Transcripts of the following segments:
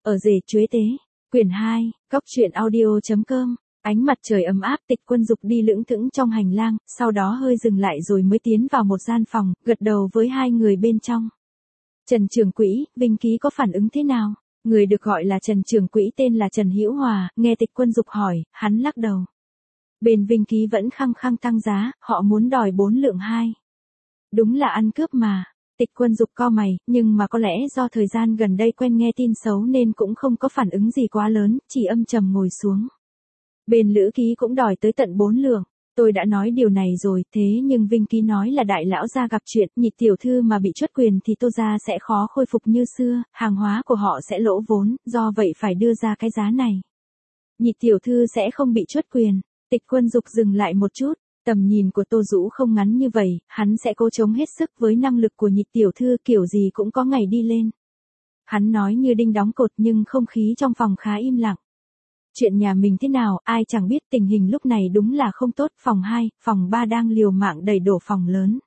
Ở rể chuế tế. Quyển 2, Cóc truyện audio.com. Ánh mặt trời ấm áp, Tịch Quân Dục đi lững thững trong hành lang, sau đó hơi dừng lại rồi mới tiến vào một gian phòng, gật đầu với hai người bên trong. Trần Trường Quỹ, Vinh Ký có phản ứng thế nào? Người được gọi là Trần Trường Quỹ tên là Trần Hữu Hòa, nghe Tịch Quân Dục hỏi, hắn lắc đầu. Bên Vinh Ký vẫn khăng khăng tăng giá, họ muốn đòi 4 lượng 2. Đúng là ăn cướp mà. Tịch Quân Dục cau mày, nhưng mà có lẽ do thời gian gần đây quen nghe tin xấu nên cũng không có phản ứng gì quá lớn, chỉ âm trầm ngồi xuống. Bên Lữ Ký cũng đòi tới tận 4 lượng. Tôi đã nói điều này rồi, thế nhưng Vinh Ký nói là đại lão gia gặp chuyện, Nhị tiểu thư mà bị truất quyền thì Tô gia sẽ khó khôi phục như xưa, hàng hóa của họ sẽ lỗ vốn, do vậy phải đưa ra cái giá này. Nhị tiểu thư sẽ không bị truất quyền. Tịch Quân Dục dừng lại một chút. Tầm nhìn của Tô Dũ không ngắn như vậy, hắn sẽ cố chống hết sức với năng lực của Nhị tiểu thư, kiểu gì cũng có ngày đi lên. Hắn nói như đinh đóng cột nhưng không khí trong phòng khá im lặng. Chuyện nhà mình thế nào, ai chẳng biết, tình hình lúc này đúng là không tốt, phòng 2, phòng 3 đang liều mạng đẩy đổ phòng lớn.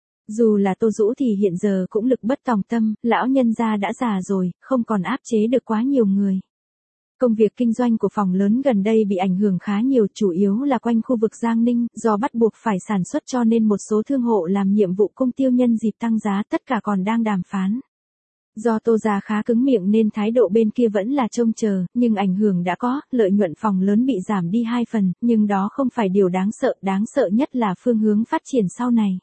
Dù là Tô Dũ thì hiện giờ cũng lực bất tòng tâm, lão nhân gia đã già rồi, không còn áp chế được quá nhiều người. Công việc kinh doanh của phòng lớn gần đây bị ảnh hưởng khá nhiều, chủ yếu là quanh khu vực Giang Ninh, do bắt buộc phải sản xuất cho nên một số thương hộ làm nhiệm vụ cung tiêu nhân dịp tăng giá, tất cả còn đang đàm phán. Do Tô gia khá cứng miệng nên thái độ bên kia vẫn là trông chờ, nhưng ảnh hưởng đã có, lợi nhuận phòng lớn bị giảm đi 2 phần, nhưng đó không phải điều đáng sợ nhất là phương hướng phát triển sau này.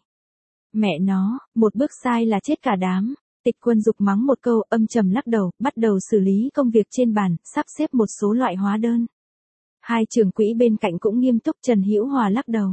Mẹ nó, một bước sai là chết cả đám. Tịch Quân Dục mắng một câu, âm trầm lắc đầu, bắt đầu xử lý công việc trên bàn, sắp xếp một số loại hóa đơn. Hai trưởng quỹ bên cạnh cũng nghiêm túc. Trần Hữu Hòa lắc đầu.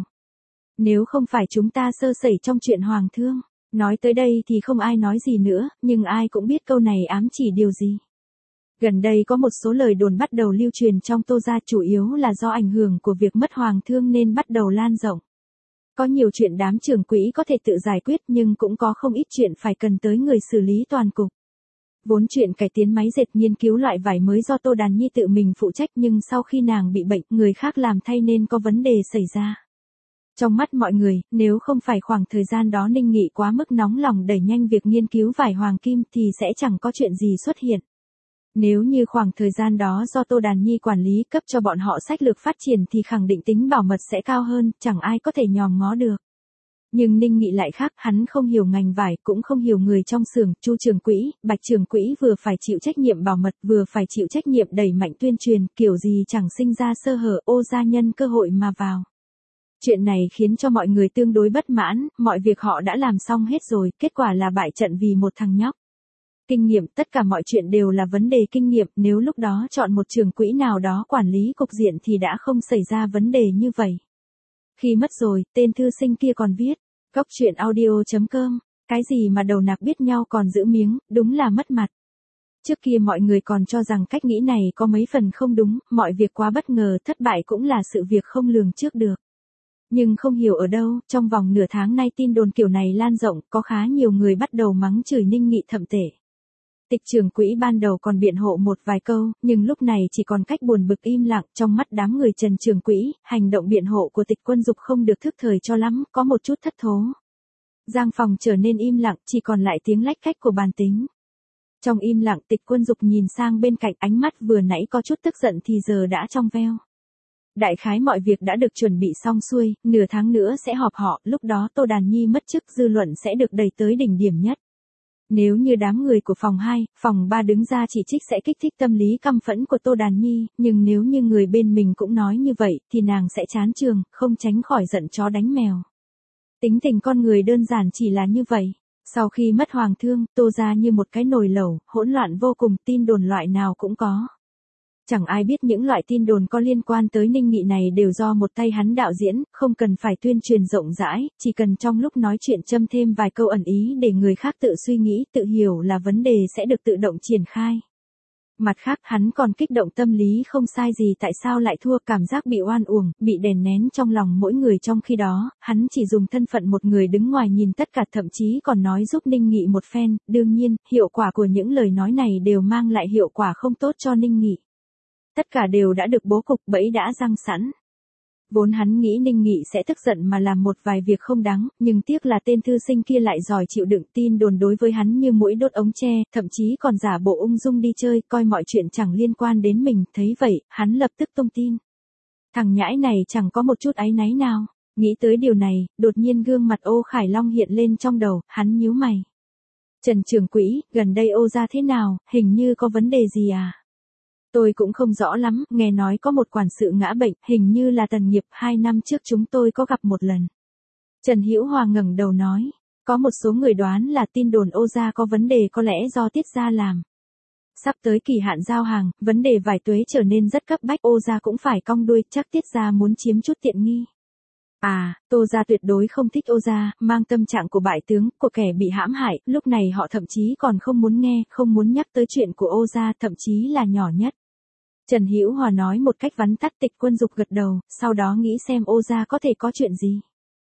Nếu không phải chúng ta sơ sẩy trong chuyện hoàng thương. Nói tới đây thì không ai nói gì nữa, nhưng ai cũng biết câu này ám chỉ điều gì. Gần đây có một số lời đồn bắt đầu lưu truyền trong Tô gia, chủ yếu là do ảnh hưởng của việc mất hoàng thương nên bắt đầu lan rộng. Có nhiều chuyện đám trưởng quỹ có thể tự giải quyết nhưng cũng có không ít chuyện phải cần tới người xử lý toàn cục. Vốn chuyện cải tiến máy dệt nghiên cứu loại vải mới do Tô Đàn Nhi tự mình phụ trách nhưng sau khi nàng bị bệnh, người khác làm thay nên có vấn đề xảy ra. Trong mắt mọi người, nếu không phải khoảng thời gian đó Ninh Nghị quá mức nóng lòng đẩy nhanh việc nghiên cứu vải hoàng kim thì sẽ chẳng có chuyện gì xuất hiện. Nếu như khoảng thời gian đó do Tô Đàn Nhi quản lý cấp cho bọn họ sách lược phát triển thì khẳng định tính bảo mật sẽ cao hơn, chẳng ai có thể nhòm ngó được. Nhưng Ninh Nghị lại khác, hắn không hiểu ngành vải, cũng không hiểu người trong xưởng, Chu trưởng quỹ, Bạch trưởng quỹ vừa phải chịu trách nhiệm bảo mật, vừa phải chịu trách nhiệm đẩy mạnh tuyên truyền, kiểu gì chẳng sinh ra sơ hở, ô gia nhân cơ hội mà vào. Chuyện này khiến cho mọi người tương đối bất mãn, mọi việc họ đã làm xong hết rồi, kết quả là bại trận vì một thằng nhóc. Kinh nghiệm, tất cả mọi chuyện đều là vấn đề kinh nghiệm, nếu lúc đó chọn một trưởng quỹ nào đó quản lý cục diện thì đã không xảy ra vấn đề như vậy. Khi mất rồi, tên thư sinh kia còn viết, Cóc truyện audio.com, cái gì mà đầu nạc biết nhau còn giữ miếng, đúng là mất mặt. Trước kia mọi người còn cho rằng cách nghĩ này có mấy phần không đúng, mọi việc quá bất ngờ, thất bại cũng là sự việc không lường trước được. Nhưng không hiểu ở đâu, trong vòng nửa tháng nay tin đồn kiểu này lan rộng, có khá nhiều người bắt đầu mắng chửi Ninh Nghị thậm tệ. Tịch trưởng quỹ ban đầu còn biện hộ một vài câu, nhưng lúc này chỉ còn cách buồn bực im lặng. Trong mắt đám người Trần trưởng quỹ, hành động biện hộ của Tịch Quân Dục không được thức thời cho lắm, có một chút thất thố. Giang phòng trở nên im lặng, chỉ còn lại tiếng lách cách của bàn tính. Trong im lặng, Tịch Quân Dục nhìn sang bên cạnh, ánh mắt vừa nãy có chút tức giận thì giờ đã trong veo. Đại khái mọi việc đã được chuẩn bị xong xuôi, nửa tháng nữa sẽ họp họ, lúc đó Tô Đàn Nhi mất chức, dư luận sẽ được đẩy tới đỉnh điểm nhất. Nếu như đám người của phòng 2, phòng 3 đứng ra chỉ trích sẽ kích thích tâm lý căm phẫn của Tô Đàn Nhi, nhưng nếu như người bên mình cũng nói như vậy, thì nàng sẽ chán trường, không tránh khỏi giận chó đánh mèo. Tính tình con người đơn giản chỉ là như vậy. Sau khi mất hoàng thương, Tô gia như một cái nồi lẩu, hỗn loạn vô cùng, tin đồn loại nào cũng có. Chẳng ai biết những loại tin đồn có liên quan tới Ninh Nghị này đều do một tay hắn đạo diễn, không cần phải tuyên truyền rộng rãi, chỉ cần trong lúc nói chuyện châm thêm vài câu ẩn ý để người khác tự suy nghĩ, tự hiểu là vấn đề sẽ được tự động triển khai. Mặt khác hắn còn kích động tâm lý không sai gì, tại sao lại thua, cảm giác bị oan uổng, bị đè nén trong lòng mỗi người, trong khi đó, hắn chỉ dùng thân phận một người đứng ngoài nhìn tất cả, thậm chí còn nói giúp Ninh Nghị một phen, đương nhiên, hiệu quả của những lời nói này đều mang lại hiệu quả không tốt cho Ninh Nghị. Tất cả đều đã được bố cục, bẫy đã răng sẵn. Vốn hắn nghĩ Ninh Nghị sẽ tức giận mà làm một vài việc không đáng, nhưng tiếc là tên thư sinh kia lại giỏi chịu đựng, tin đồn đối với hắn như muỗi đốt ống tre, thậm chí còn giả bộ ung dung đi chơi, coi mọi chuyện chẳng liên quan đến mình, thấy vậy, hắn lập tức tung tin. Thằng nhãi này chẳng có một chút áy náy nào. Nghĩ tới điều này, đột nhiên gương mặt Ô Khải Long hiện lên trong đầu, hắn nhíu mày. Trần trưởng quỹ, gần đây Ô gia thế nào, hình như có vấn đề gì à? Tôi cũng không rõ lắm, nghe nói có một quản sự ngã bệnh, hình như là Tần Nghiệp, 2 năm trước chúng tôi có gặp một lần. Trần Hữu Hòa ngẩng đầu nói, có một số người đoán là tin đồn Ô gia có vấn đề có lẽ do Tiết gia làm. Sắp tới kỳ hạn giao hàng, vấn đề vải tuế trở nên rất cấp bách, Ô gia cũng phải cong đuôi, chắc Tiết gia muốn chiếm chút tiện nghi. À, Tô gia tuyệt đối không thích Ô gia, mang tâm trạng của bại tướng, của kẻ bị hãm hại, lúc này họ thậm chí còn không muốn nghe, không muốn nhắc tới chuyện của Ô gia, thậm chí là nhỏ nhất. Trần Hữu Hòa nói một cách vắn tắt. Tịch Quân Dục gật đầu, sau đó nghĩ xem Ô gia có thể có chuyện gì.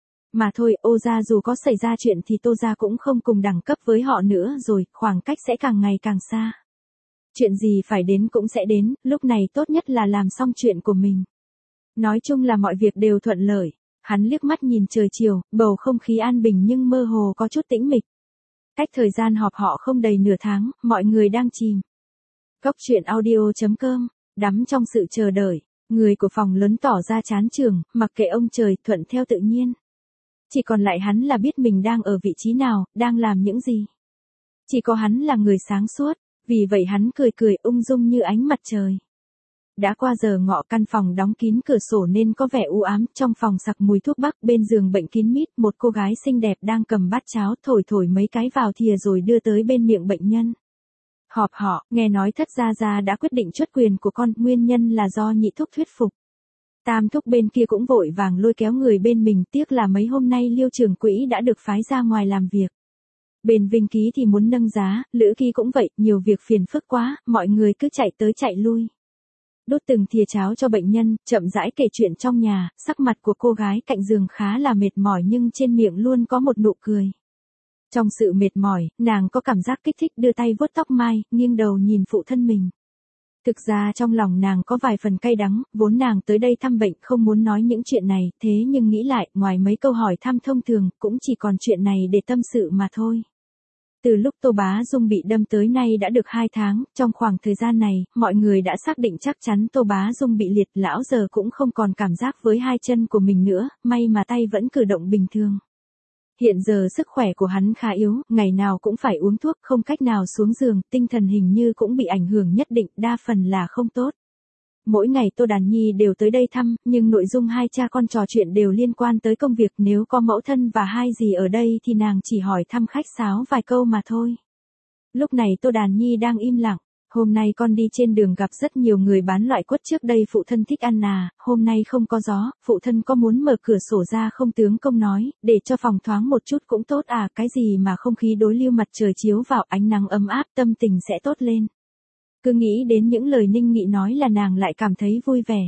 Mà thôi, Ô gia dù có xảy ra chuyện thì Tô gia cũng không cùng đẳng cấp với họ nữa rồi, khoảng cách sẽ càng ngày càng xa. Chuyện gì phải đến cũng sẽ đến, lúc này tốt nhất là làm xong chuyện của mình. Nói chung là mọi việc đều thuận lợi. Hắn liếc mắt nhìn trời chiều, bầu không khí an bình nhưng mơ hồ có chút tĩnh mịch. Cách thời gian họp họ không đầy nửa tháng, mọi người đang chìm. Cốc truyện audio.com, đắm trong sự chờ đợi, người của phòng lớn tỏ ra chán chường, mặc kệ ông trời, thuận theo tự nhiên. Chỉ còn lại hắn là biết mình đang ở vị trí nào, đang làm những gì. Chỉ có hắn là người sáng suốt, vì vậy hắn cười cười ung dung như ánh mặt trời. Đã qua giờ ngọ, căn phòng đóng kín cửa sổ nên có vẻ u ám, trong phòng sặc mùi thuốc bắc, bên giường bệnh kín mít, một cô gái xinh đẹp đang cầm bát cháo thổi thổi mấy cái vào thìa rồi đưa tới bên miệng bệnh nhân. Họp họ, nghe nói Thất gia đã quyết định truất quyền của con, nguyên nhân là do nhị thúc thuyết phục. Tam thúc bên kia cũng vội vàng lôi kéo người bên mình, tiếc là mấy hôm nay Liêu trưởng quỹ đã được phái ra ngoài làm việc. Bên Vinh Ký thì muốn nâng giá, Lữ Ký cũng vậy, nhiều việc phiền phức quá, mọi người cứ chạy tới chạy lui. Đốt từng thìa cháo cho bệnh nhân, chậm rãi kể chuyện trong nhà, sắc mặt của cô gái cạnh giường khá là mệt mỏi nhưng trên miệng luôn có một nụ cười. Trong sự mệt mỏi, nàng có cảm giác kích thích, đưa tay vuốt tóc mai, nghiêng đầu nhìn phụ thân mình. Thực ra trong lòng nàng có vài phần cay đắng, vốn nàng tới đây thăm bệnh không muốn nói những chuyện này, thế nhưng nghĩ lại, ngoài mấy câu hỏi thăm thông thường, cũng chỉ còn chuyện này để tâm sự mà thôi. Từ lúc Tô Bá Dung bị đâm tới nay đã được 2 tháng, trong khoảng thời gian này, mọi người đã xác định chắc chắn Tô Bá Dung bị liệt, lão giờ cũng không còn cảm giác với hai chân của mình nữa, may mà tay vẫn cử động bình thường. Hiện giờ sức khỏe của hắn khá yếu, ngày nào cũng phải uống thuốc, không cách nào xuống giường, tinh thần hình như cũng bị ảnh hưởng nhất định, đa phần là không tốt. Mỗi ngày Tô Đàn Nhi đều tới đây thăm, nhưng nội dung hai cha con trò chuyện đều liên quan tới công việc, nếu có mẫu thân và hai dì ở đây thì nàng chỉ hỏi thăm khách sáo vài câu mà thôi. Lúc này Tô Đàn Nhi đang im lặng, hôm nay con đi trên đường gặp rất nhiều người bán loại quất trước đây phụ thân thích ăn à, hôm nay không có gió, phụ thân có muốn mở cửa sổ ra không? Tướng công nói, để cho phòng thoáng một chút cũng tốt à, cái gì mà không khí đối lưu, mặt trời chiếu vào, ánh nắng ấm áp, tâm tình sẽ tốt lên. Cứ nghĩ đến những lời Ninh Nghị nói là nàng lại cảm thấy vui vẻ.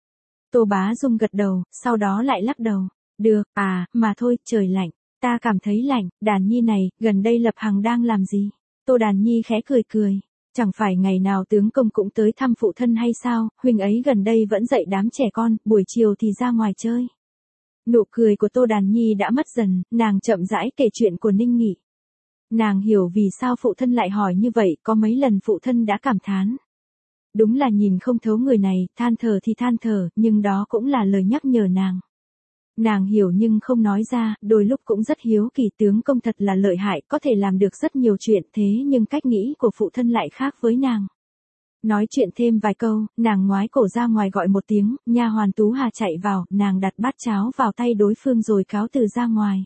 Tô Bá Dung gật đầu, sau đó lại lắc đầu. Được, à, mà thôi, trời lạnh, ta cảm thấy lạnh. Đàn Nhi này, gần đây Lập Hằng đang làm gì? Tô Đàn Nhi khẽ cười cười. Chẳng phải ngày nào tướng công cũng tới thăm phụ thân hay sao, huynh ấy gần đây vẫn dạy đám trẻ con, buổi chiều thì ra ngoài chơi. Nụ cười của Tô Đàn Nhi đã mất dần, nàng chậm rãi kể chuyện của Ninh Nghị. Nàng hiểu vì sao phụ thân lại hỏi như vậy, có mấy lần phụ thân đã cảm thán. Đúng là nhìn không thấu người này, than thở thì than thở, nhưng đó cũng là lời nhắc nhở nàng. Nàng hiểu nhưng không nói ra, đôi lúc cũng rất hiếu kỳ, tướng công thật là lợi hại, có thể làm được rất nhiều chuyện, thế nhưng cách nghĩ của phụ thân lại khác với nàng. Nói chuyện thêm vài câu, nàng ngoái cổ ra ngoài gọi một tiếng, nha hoàn Tú Hà chạy vào, nàng đặt bát cháo vào tay đối phương rồi cáo từ ra ngoài.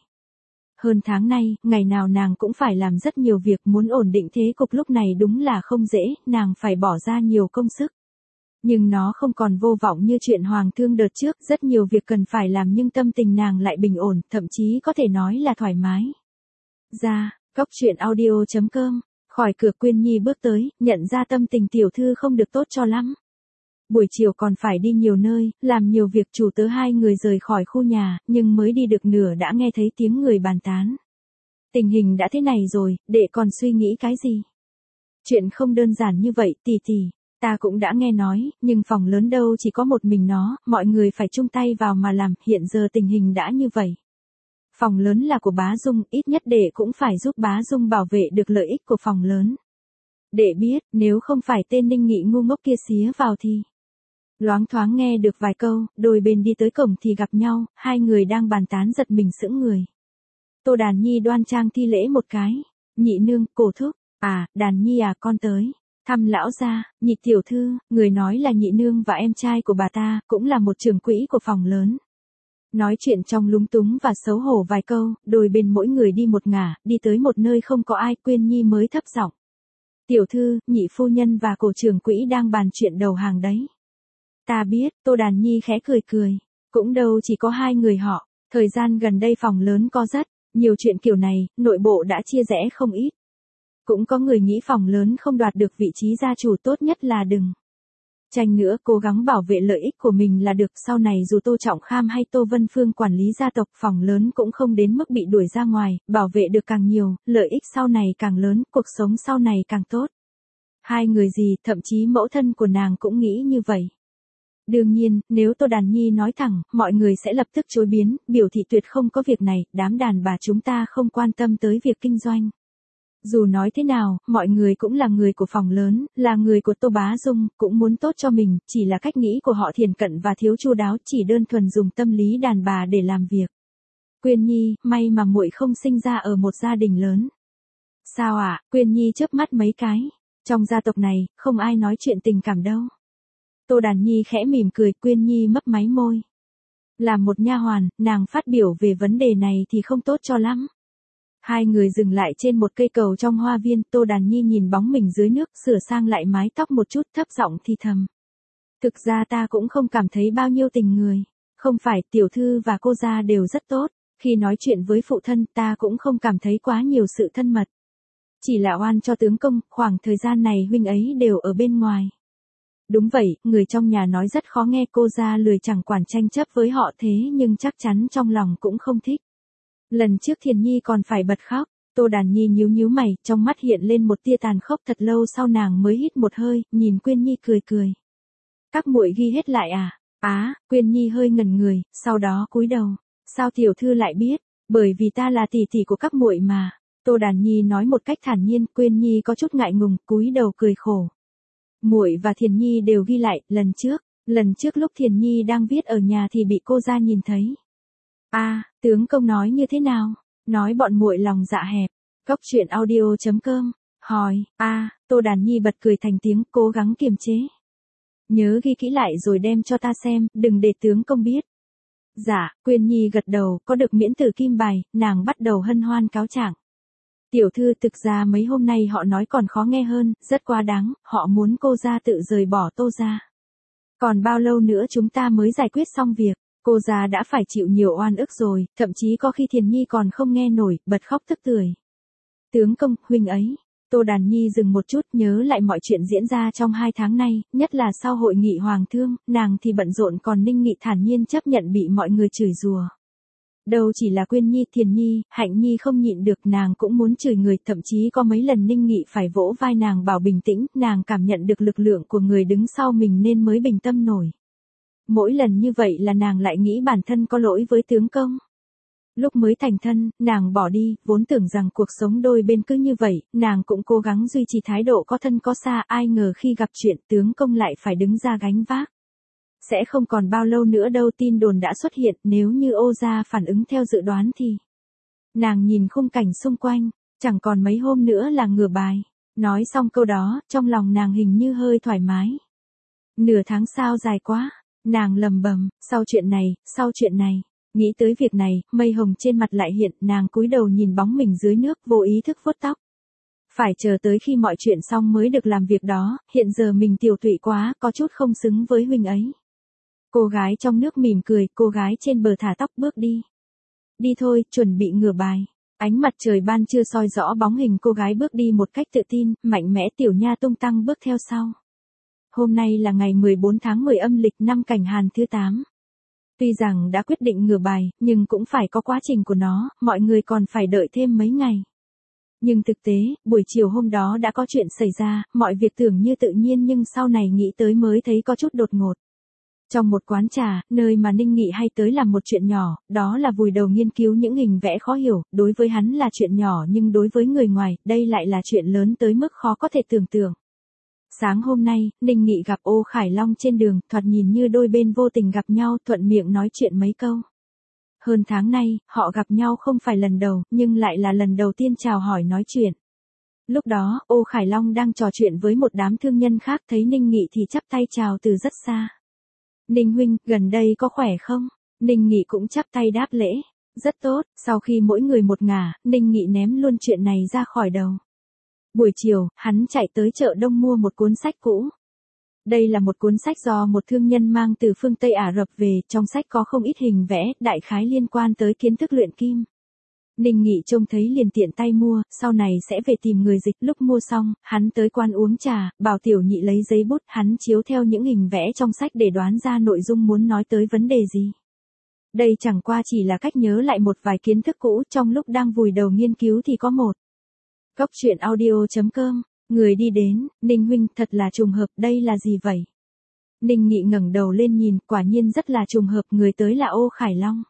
Hơn tháng nay, ngày nào nàng cũng phải làm rất nhiều việc, muốn ổn định thế cục lúc này đúng là không dễ, nàng phải bỏ ra nhiều công sức. Nhưng nó không còn vô vọng như chuyện Hoàng Thương đợt trước, rất nhiều việc cần phải làm nhưng tâm tình nàng lại bình ổn, thậm chí có thể nói là thoải mái. Ra, cốc truyện audio.com, khỏi cửa Quyên Nhi bước tới, nhận ra tâm tình tiểu thư không được tốt cho lắm. Buổi chiều còn phải đi nhiều nơi, làm nhiều việc, chủ tớ hai người rời khỏi khu nhà, nhưng mới đi được nửa đã nghe thấy tiếng người bàn tán. Tình hình đã thế này rồi, đệ còn suy nghĩ cái gì? Chuyện không đơn giản như vậy, tỷ tỷ. Ta cũng đã nghe nói, nhưng phòng lớn đâu chỉ có một mình nó, mọi người phải chung tay vào mà làm, hiện giờ tình hình đã như vậy. Phòng lớn là của bá Dung, ít nhất đệ cũng phải giúp bá Dung bảo vệ được lợi ích của phòng lớn. Đệ biết, nếu không phải tên Ninh Nghị ngu ngốc kia xía vào thì... Loáng thoáng nghe được vài câu, đôi bên đi tới cổng thì gặp nhau, hai người đang bàn tán giật mình sững người. Tô Đàn Nhi đoan trang thi lễ một cái. Nhị nương, cổ thúc. À, Đàn Nhi à, con tới. Thăm lão gia, Nhị tiểu thư, người nói là nhị nương và em trai của bà ta, cũng là một trưởng quỹ của phòng lớn. Nói chuyện trong lúng túng và xấu hổ vài câu, đôi bên mỗi người đi một ngả, đi tới một nơi không có ai, Quyên Nhi mới thấp giọng. Tiểu thư, nhị phu nhân và cổ trưởng quỹ đang bàn chuyện đầu hàng đấy. Ta biết, Tô Đàn Nhi khẽ cười cười. Cũng đâu chỉ có hai người họ, thời gian gần đây phòng lớn có rất nhiều chuyện kiểu này, nội bộ đã chia rẽ không ít. Cũng có người nghĩ phòng lớn không đoạt được vị trí gia chủ, tốt nhất là đừng tranh nữa, cố gắng bảo vệ lợi ích của mình là được. Sau này dù Tô Trọng Kham hay Tô Vân Phương quản lý gia tộc, phòng lớn cũng không đến mức bị đuổi ra ngoài, bảo vệ được càng nhiều, lợi ích sau này càng lớn, cuộc sống sau này càng tốt. Hai người gì, thậm chí mẫu thân của nàng cũng nghĩ như vậy. Đương nhiên, nếu Tô Đàn Nhi nói thẳng, mọi người sẽ lập tức chối biến, biểu thị tuyệt không có việc này, đám đàn bà chúng ta không quan tâm tới việc kinh doanh. Dù nói thế nào, mọi người cũng là người của phòng lớn, là người của Tô Bá Dung, cũng muốn tốt cho mình, chỉ là cách nghĩ của họ thiển cận và thiếu chu đáo, chỉ đơn thuần dùng tâm lý đàn bà để làm việc. Quyên Nhi, may mà muội không sinh ra ở một gia đình lớn. Sao ạ? Quyên Nhi chớp mắt mấy cái. Trong gia tộc này, không ai nói chuyện tình cảm đâu. Tô Đàn Nhi khẽ mỉm cười, Quyên Nhi mấp máy môi. Làm một nha hoàn, nàng phát biểu về vấn đề này thì không tốt cho lắm. Hai người dừng lại trên một cây cầu trong hoa viên, Tô Đàn Nhi nhìn bóng mình dưới nước, sửa sang lại mái tóc một chút, thấp giọng thì thầm. Thực ra ta cũng không cảm thấy bao nhiêu tình người. Không phải, tiểu thư và cô gia đều rất tốt. Khi nói chuyện với phụ thân, ta cũng không cảm thấy quá nhiều sự thân mật. Chỉ là oan cho tướng công, khoảng thời gian này huynh ấy đều ở bên ngoài. Đúng vậy, người trong nhà nói rất khó nghe, cô gia lười chẳng quản tranh chấp với họ, thế nhưng chắc chắn trong lòng cũng không thích. Lần trước Thiền Nhi còn phải bật khóc, Tô Đàn Nhi nhíu nhíu mày, trong mắt hiện lên một tia tàn khốc, thật lâu sau nàng mới hít một hơi, nhìn Quyên Nhi cười cười. Các muội ghi hết lại à? Quyên Nhi hơi ngẩn người, sau đó cúi đầu. Sao tiểu thư lại biết? Bởi vì ta là tỷ tỷ của các muội mà. Tô Đàn Nhi nói một cách thản nhiên, Quyên Nhi có chút ngại ngùng, cúi đầu cười khổ. Muội và Thiền Nhi đều ghi lại, lần trước lúc Thiền Nhi đang viết ở nhà thì bị cô gia nhìn thấy. Tướng công nói như thế nào? Nói bọn muội lòng dạ hẹp. Cóc truyện audio.com hỏi. Tô Đàn Nhi bật cười thành tiếng, cố gắng kiềm chế. Nhớ ghi kỹ lại rồi đem cho ta xem, đừng để tướng công biết. Dạ, Quyên Nhi gật đầu, có được miễn tử kim bài, nàng bắt đầu hân hoan cáo trạng. Tiểu thư, thực ra mấy hôm nay họ nói còn khó nghe hơn, rất quá đáng, họ muốn cô gia tự rời bỏ Tô gia. Còn bao lâu nữa chúng ta mới giải quyết xong việc? Cô già đã phải chịu nhiều oan ức rồi, thậm chí có khi Thiền Nhi còn không nghe nổi, bật khóc tức tưởi. Tướng công, huynh ấy. Tô Đàn Nhi dừng một chút, nhớ lại mọi chuyện diễn ra trong 2 tháng nay, nhất là sau hội nghị hoàng thương, nàng thì bận rộn, còn Ninh Nghị thản nhiên chấp nhận bị mọi người chửi rủa. Đâu chỉ là Quyên Nhi, Thiền Nhi, Hạnh Nhi không nhịn được, nàng cũng muốn chửi người, thậm chí có mấy lần Ninh Nghị phải vỗ vai nàng bảo bình tĩnh, nàng cảm nhận được lực lượng của người đứng sau mình nên mới bình tâm nổi. Mỗi lần như vậy là nàng lại nghĩ bản thân có lỗi với tướng công. Lúc mới thành thân, nàng bỏ đi, vốn tưởng rằng cuộc sống đôi bên cứ như vậy, nàng cũng cố gắng duy trì thái độ có thân có xa, ai ngờ khi gặp chuyện tướng công lại phải đứng ra gánh vác. Sẽ không còn bao lâu nữa đâu, tin đồn đã xuất hiện, nếu như Ô gia phản ứng theo dự đoán thì... Nàng nhìn khung cảnh xung quanh, chẳng còn mấy hôm nữa là ngửa bài. Nói xong câu đó, trong lòng nàng hình như hơi thoải mái. Nửa tháng sao dài quá. Nàng lầm bầm, sau chuyện này, nghĩ tới việc này, mây hồng trên mặt lại hiện, nàng cúi đầu nhìn bóng mình dưới nước, vô ý thức vuốt tóc. Phải chờ tới khi mọi chuyện xong mới được làm việc đó, hiện giờ mình tiểu tụy quá, có chút không xứng với huynh ấy. Cô gái trong nước mỉm cười, cô gái trên bờ thả tóc bước đi. Đi thôi, chuẩn bị ngửa bài. Ánh mặt trời ban trưa soi rõ bóng hình cô gái bước đi một cách tự tin, mạnh mẽ, Tiểu Nha tung tăng bước theo sau. Hôm nay là ngày 14 tháng 10 âm lịch năm Cảnh Hàn thứ 8. Tuy rằng đã quyết định ngửa bài, nhưng cũng phải có quá trình của nó, mọi người còn phải đợi thêm mấy ngày. Nhưng thực tế, buổi chiều hôm đó đã có chuyện xảy ra, mọi việc tưởng như tự nhiên nhưng sau này nghĩ tới mới thấy có chút đột ngột. Trong một quán trà, nơi mà Ninh Nghị hay tới làm một chuyện nhỏ, đó là vùi đầu nghiên cứu những hình vẽ khó hiểu, đối với hắn là chuyện nhỏ nhưng đối với người ngoài, đây lại là chuyện lớn tới mức khó có thể tưởng tượng. Sáng hôm nay, Ninh Nghị gặp Ô Khải Long trên đường, thoạt nhìn như đôi bên vô tình gặp nhau, thuận miệng nói chuyện mấy câu. Hơn tháng nay, họ gặp nhau không phải lần đầu, nhưng lại là lần đầu tiên chào hỏi nói chuyện. Lúc đó, Ô Khải Long đang trò chuyện với một đám thương nhân khác, thấy Ninh Nghị thì chắp tay chào từ rất xa. Ninh huynh, gần đây có khỏe không? Ninh Nghị cũng chắp tay đáp lễ. Rất tốt, sau khi mỗi người một ngả, Ninh Nghị ném luôn chuyện này ra khỏi đầu. Buổi chiều, hắn chạy tới chợ Đông mua một cuốn sách cũ. Đây là một cuốn sách do một thương nhân mang từ phương Tây Ả Rập về, trong sách có không ít hình vẽ, đại khái liên quan tới kiến thức luyện kim. Ninh Nghị trông thấy liền tiện tay mua, sau này sẽ về tìm người dịch. Lúc mua xong, hắn tới quán uống trà, bảo tiểu nhị lấy giấy bút, hắn chiếu theo những hình vẽ trong sách để đoán ra nội dung muốn nói tới vấn đề gì. Đây chẳng qua chỉ là cách nhớ lại một vài kiến thức cũ, trong lúc đang vùi đầu nghiên cứu thì có một. Góc truyện audio.com, người đi đến, Ninh huynh, thật là trùng hợp, đây là gì vậy? Ninh Nghị ngẩng đầu lên nhìn, quả nhiên rất là trùng hợp, người tới là Ô Khải Long.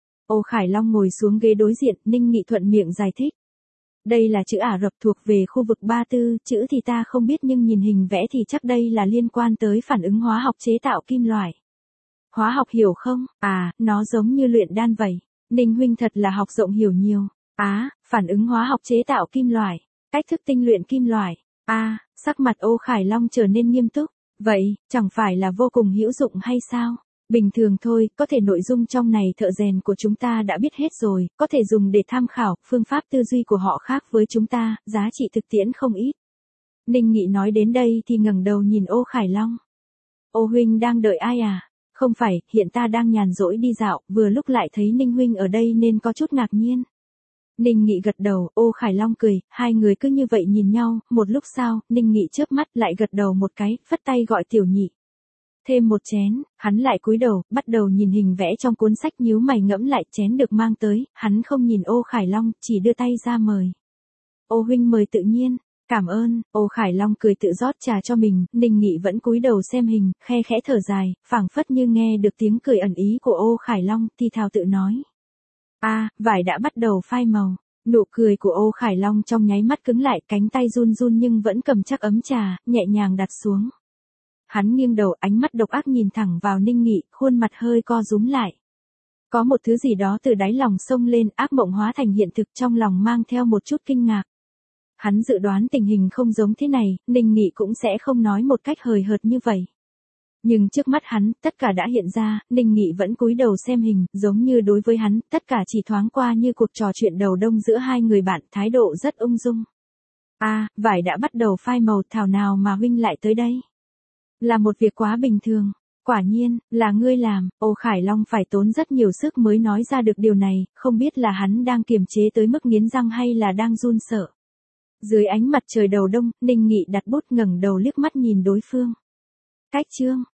Ô Khải Long ngồi xuống ghế đối diện, Ninh Nghị thuận miệng giải thích. Đây là chữ Ả Rập thuộc về khu vực Ba Tư, chữ thì ta không biết nhưng nhìn hình vẽ thì chắc đây là liên quan tới phản ứng hóa học chế tạo kim loại. Hóa học hiểu không? À, nó giống như luyện đan vậy. Ninh huynh thật là học rộng hiểu nhiều. Phản ứng hóa học chế tạo kim loại. Cách thức tinh luyện kim loại. Sắc mặt Ô Khải Long trở nên nghiêm túc. Vậy, chẳng phải là vô cùng hữu dụng hay sao? Bình thường thôi, có thể nội dung trong này thợ rèn của chúng ta đã biết hết rồi, có thể dùng để tham khảo, phương pháp tư duy của họ khác với chúng ta, giá trị thực tiễn không ít. Ninh Nghị nói đến đây thì ngẩng đầu nhìn Ô Khải Long. Ô huynh đang đợi ai à? Không phải, hiện ta đang nhàn rỗi đi dạo, vừa lúc lại thấy Ninh huynh ở đây nên có chút ngạc nhiên. Ninh Nghị gật đầu, Ô Khải Long cười, hai người cứ như vậy nhìn nhau, một lúc sau, Ninh Nghị chớp mắt lại gật đầu một cái, phất tay gọi tiểu nhị. Thêm một chén, hắn lại cúi đầu, bắt đầu nhìn hình vẽ trong cuốn sách, nhíu mày ngẫm lại, chén được mang tới, hắn không nhìn Ô Khải Long, chỉ đưa tay ra mời. Ô huynh mời tự nhiên, cảm ơn. Ô Khải Long cười tự rót trà cho mình, Ninh Nghị vẫn cúi đầu xem hình, khe khẽ thở dài, phảng phất như nghe được tiếng cười ẩn ý của Ô Khải Long, thì thào tự nói. Vải đã bắt đầu phai màu. Nụ cười của Ô Khải Long trong nháy mắt cứng lại, cánh tay run run nhưng vẫn cầm chắc ấm trà, nhẹ nhàng đặt xuống. Hắn nghiêng đầu, ánh mắt độc ác nhìn thẳng vào Ninh Nghị, khuôn mặt hơi co rúm lại. Có một thứ gì đó từ đáy lòng xông lên, ác mộng hóa thành hiện thực, trong lòng mang theo một chút kinh ngạc. Hắn dự đoán tình hình không giống thế này, Ninh Nghị cũng sẽ không nói một cách hời hợt như vậy. Nhưng trước mắt hắn, tất cả đã hiện ra, Ninh Nghị vẫn cúi đầu xem hình, giống như đối với hắn, tất cả chỉ thoáng qua như cuộc trò chuyện đầu đông giữa hai người bạn, thái độ rất ung dung. Vải đã bắt đầu phai màu, thảo nào mà huynh lại tới đây? Là một việc quá bình thường. Quả nhiên, là ngươi làm. Ô Khải Long phải tốn rất nhiều sức mới nói ra được điều này, không biết là hắn đang kiềm chế tới mức nghiến răng hay là đang run sợ. Dưới ánh mặt trời đầu đông, Ninh Nghị đặt bút, ngẩng đầu liếc mắt nhìn đối phương. Cách chương.